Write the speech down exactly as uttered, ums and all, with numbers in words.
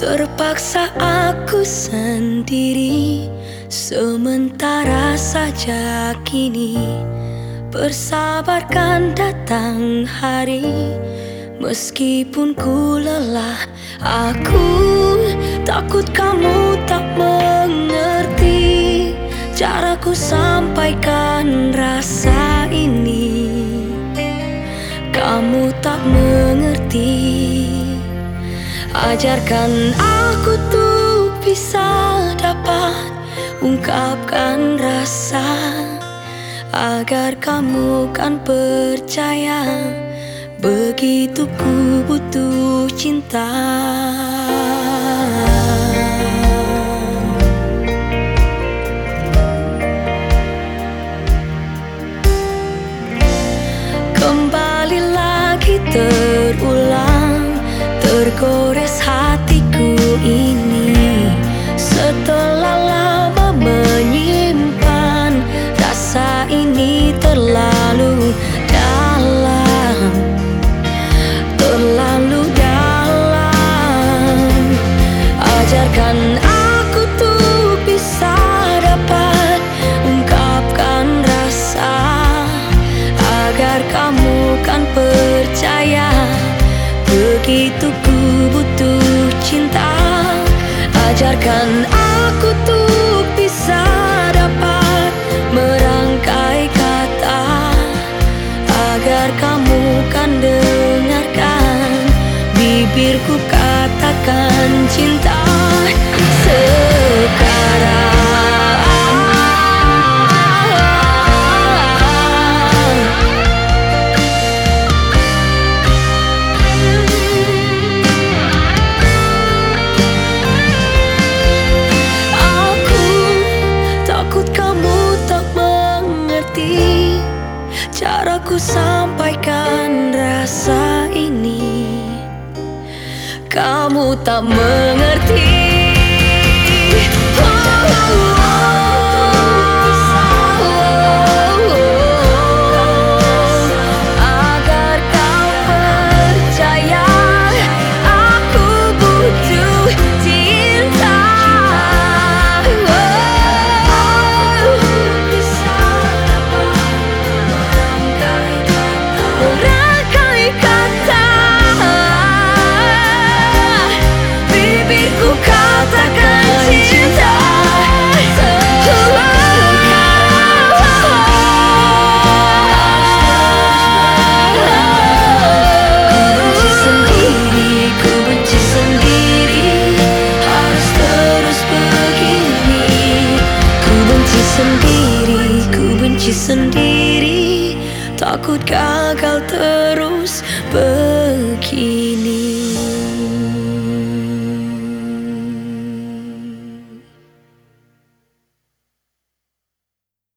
Terpaksa aku sendiri, sementara saja kini bersabarkan datang hari. Meskipun ku lelah, aku takut kamu tak mengerti caraku sampaikan rasa ini. Kamu tak mengerti. Ajarkan aku tuh bisa dapat ungkapkan rasa, agar kamu kan percaya begitu ku butuh cinta. Kembali lagi terulang, tergores hatiku ini. Setelah lama menyimpan rasa ini terlalu dalam, terlalu dalam. Ajarkan aku tuh bisa dapat ungkapkan rasa, agar kamu kan percaya begitu ku butuh cinta. Ajarkan aku tuh bisa dapat merangkai kata, agar kamu kan dengarkan bibirku katakan cinta sekarang. Caraku sampaikan rasa ini, kamu tak mengerti. Oh, oh, oh. Agar kau percaya aku butuh cinta. Merangkai kata, bibirku katakan cinta sendiri, ku benci sendiri, takut gagal